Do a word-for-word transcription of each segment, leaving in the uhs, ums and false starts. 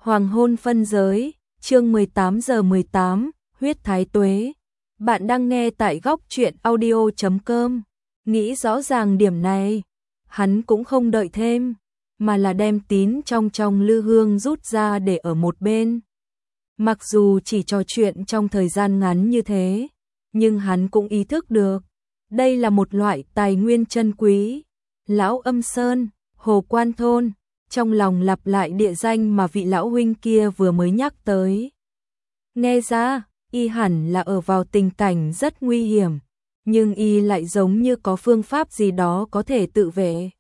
Hoàng hôn phân giới, chương mười tám giờ mười tám, huyết thái tuế. Bạn đang nghe tại góc truyện audio chấm com. Nghĩ rõ ràng điểm này, hắn cũng không đợi thêm, mà là đem tín trong trong lư hương rút ra để ở một bên. Mặc dù chỉ trò chuyện trong thời gian ngắn như thế, nhưng hắn cũng ý thức được, đây là một loại tài nguyên chân quý. Lão Âm Sơn, Hồ Quan Thôn, trong lòng lặp lại địa danh mà vị lão huynh kia vừa mới nhắc tới. Nghe ra, y hẳn là ở vào tình cảnh rất nguy hiểm, nhưng y lại giống như có phương pháp gì đó có thể tự vệ.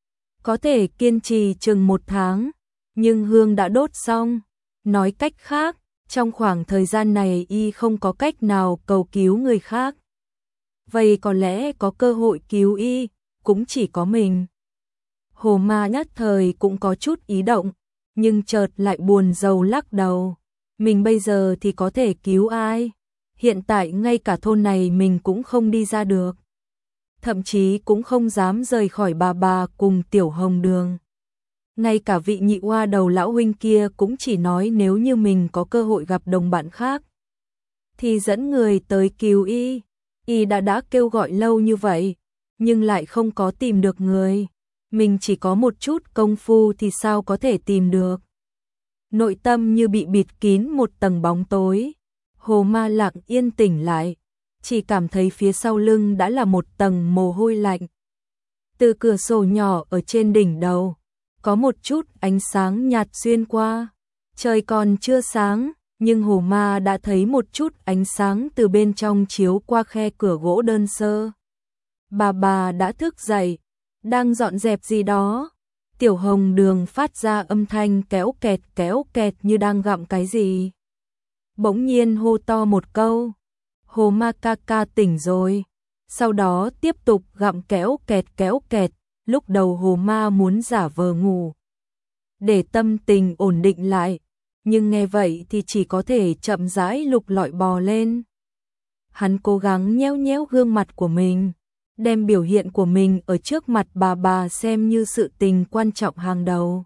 Có thể kiên trì chừng một tháng, nhưng hương đã đốt xong. Nói cách khác, trong khoảng thời gian này y không có cách nào cầu cứu người khác. Vậy có lẽ có cơ hội cứu y, cũng chỉ có mình. Hồ Ma nhất thời cũng có chút ý động, nhưng chợt lại buồn rầu lắc đầu. Mình bây giờ thì có thể cứu ai? Hiện tại ngay cả thôn này mình cũng không đi ra được. Thậm chí cũng không dám rời khỏi bà bà cùng Tiểu Hồng Đường. Ngay cả vị nhị oa đầu lão huynh kia cũng chỉ nói nếu như mình có cơ hội gặp đồng bạn khác thì dẫn người tới cứu y. Y đã đã kêu gọi lâu như vậy, nhưng lại không có tìm được người. Mình chỉ có một chút công phu thì sao có thể tìm được. Nội tâm như bị bịt kín một tầng bóng tối. Hồ Ma lặng yên tỉnh lại, chỉ cảm thấy phía sau lưng đã là một tầng mồ hôi lạnh. Từ cửa sổ nhỏ ở trên đỉnh đầu, có một chút ánh sáng nhạt xuyên qua. Trời còn chưa sáng, nhưng Hồ Ma đã thấy một chút ánh sáng từ bên trong chiếu qua khe cửa gỗ đơn sơ. Bà bà đã thức dậy, đang dọn dẹp gì đó. Tiểu Hồng Đường phát ra âm thanh kéo kẹt kéo kẹt như đang gặm cái gì. Bỗng nhiên hô to một câu, Hồ Ma ca ca tỉnh rồi. Sau đó tiếp tục gặm kéo kẹt kéo kẹt. Lúc đầu Hồ Ma muốn giả vờ ngủ để tâm tình ổn định lại, nhưng nghe vậy thì chỉ có thể chậm rãi lục lọi bò lên. Hắn cố gắng nhéo nhéo gương mặt của mình, đem biểu hiện của mình ở trước mặt bà bà xem như sự tình quan trọng hàng đầu.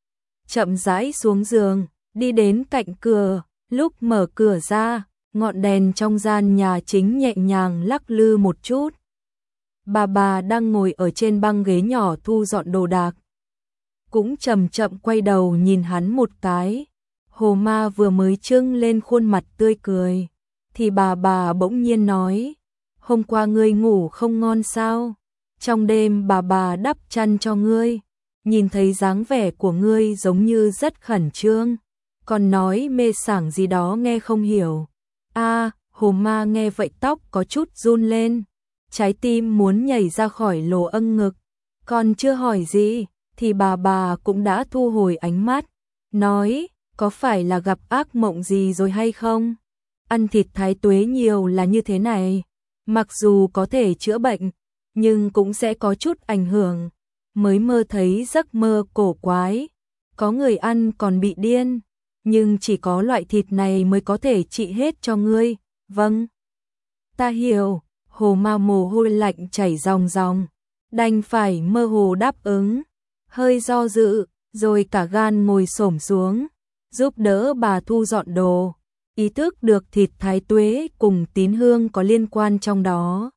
Chậm rãi xuống giường, đi đến cạnh cửa, lúc mở cửa ra, ngọn đèn trong gian nhà chính nhẹ nhàng lắc lư một chút. Bà bà đang ngồi ở trên băng ghế nhỏ thu dọn đồ đạc, cũng chậm chậm quay đầu nhìn hắn một cái. Hồ Ma vừa mới trưng lên khuôn mặt tươi cười, thì bà bà bỗng nhiên nói, hôm qua ngươi ngủ không ngon sao? Trong đêm bà bà đắp chăn cho ngươi, nhìn thấy dáng vẻ của ngươi giống như rất khẩn trương, còn nói mê sảng gì đó nghe không hiểu. A, Hồ Ma nghe vậy tóc có chút run lên, trái tim muốn nhảy ra khỏi lỗ âng ngực. Còn chưa hỏi gì, thì bà bà cũng đã thu hồi ánh mắt, nói, có phải là gặp ác mộng gì rồi hay không? Ăn thịt thái tuế nhiều là như thế này, mặc dù có thể chữa bệnh, nhưng cũng sẽ có chút ảnh hưởng. Mới mơ thấy giấc mơ cổ quái, có người ăn còn bị điên, nhưng chỉ có loại thịt này mới có thể trị hết cho ngươi. Vâng, ta hiểu. Hồ Ma mồ hôi lạnh chảy ròng ròng, đành phải mơ hồ đáp ứng, hơi do dự, rồi cả gan ngồi xổm xuống, giúp đỡ bà thu dọn đồ. Ý thức được thịt thái tuế cùng tín hương có liên quan trong đó,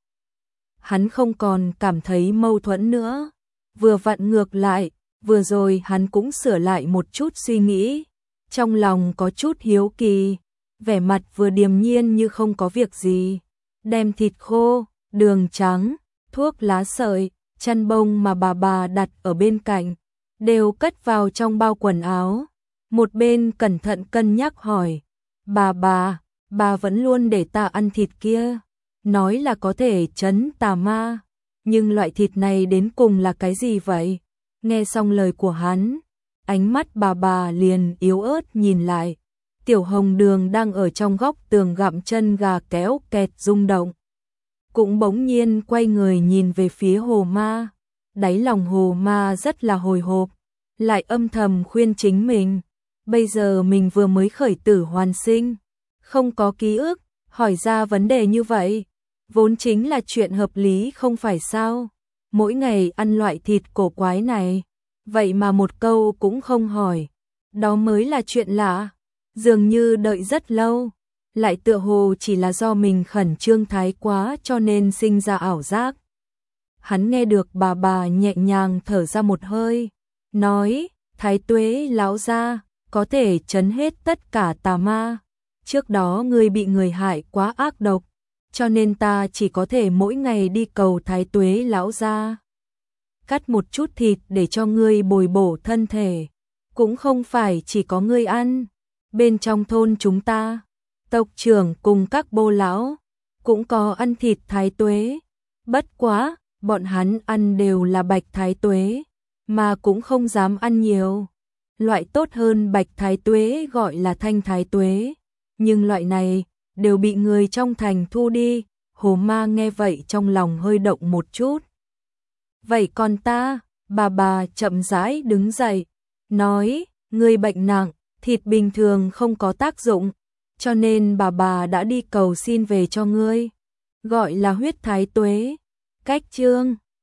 hắn không còn cảm thấy mâu thuẫn nữa. Vừa vặn ngược lại, vừa rồi hắn cũng sửa lại một chút suy nghĩ, trong lòng có chút hiếu kỳ, vẻ mặt vừa điềm nhiên như không có việc gì. Đem thịt khô, đường trắng, thuốc lá sợi, chăn bông mà bà bà đặt ở bên cạnh, đều cất vào trong bao quần áo. Một bên cẩn thận cân nhắc hỏi, bà bà, bà vẫn luôn để ta ăn thịt kia, nói là có thể trấn tà ma, nhưng loại thịt này đến cùng là cái gì vậy? Nghe xong lời của hắn, ánh mắt bà bà liền yếu ớt nhìn lại. Tiểu Hồng Đường đang ở trong góc tường gặm chân gà kéo kẹt rung động, cũng bỗng nhiên quay người nhìn về phía Hồ Ma. Đáy lòng Hồ Ma rất là hồi hộp, lại âm thầm khuyên chính mình, bây giờ mình vừa mới khởi tử hoàn sinh, không có ký ức, hỏi ra vấn đề như vậy, vốn chính là chuyện hợp lý không phải sao? Mỗi ngày ăn loại thịt cổ quái này, vậy mà một câu cũng không hỏi. Đó mới là chuyện lạ. Dường như đợi rất lâu, lại tựa hồ chỉ là do mình khẩn trương thái quá cho nên sinh ra ảo giác. Hắn nghe được bà bà nhẹ nhàng thở ra một hơi, nói, Thái Tuế lão gia, có thể trấn hết tất cả tà ma. Trước đó ngươi bị người hại quá ác độc, cho nên ta chỉ có thể mỗi ngày đi cầu Thái Tuế lão gia cắt một chút thịt để cho ngươi bồi bổ thân thể. Cũng không phải chỉ có ngươi ăn, bên trong thôn chúng ta, tộc trưởng cùng các bô lão cũng có ăn thịt Thái Tuế. Bất quá, bọn hắn ăn đều là bạch Thái Tuế, mà cũng không dám ăn nhiều. Loại tốt hơn bạch Thái Tuế gọi là thanh Thái Tuế, nhưng loại này đều bị người trong thành thu đi. Hồ Ma nghe vậy trong lòng hơi động một chút. Vậy còn ta, bà bà chậm rãi đứng dậy, nói, ngươi bệnh nặng, thịt bình thường không có tác dụng, cho nên bà bà đã đi cầu xin về cho ngươi, gọi là huyết Thái Tuế. Cách chương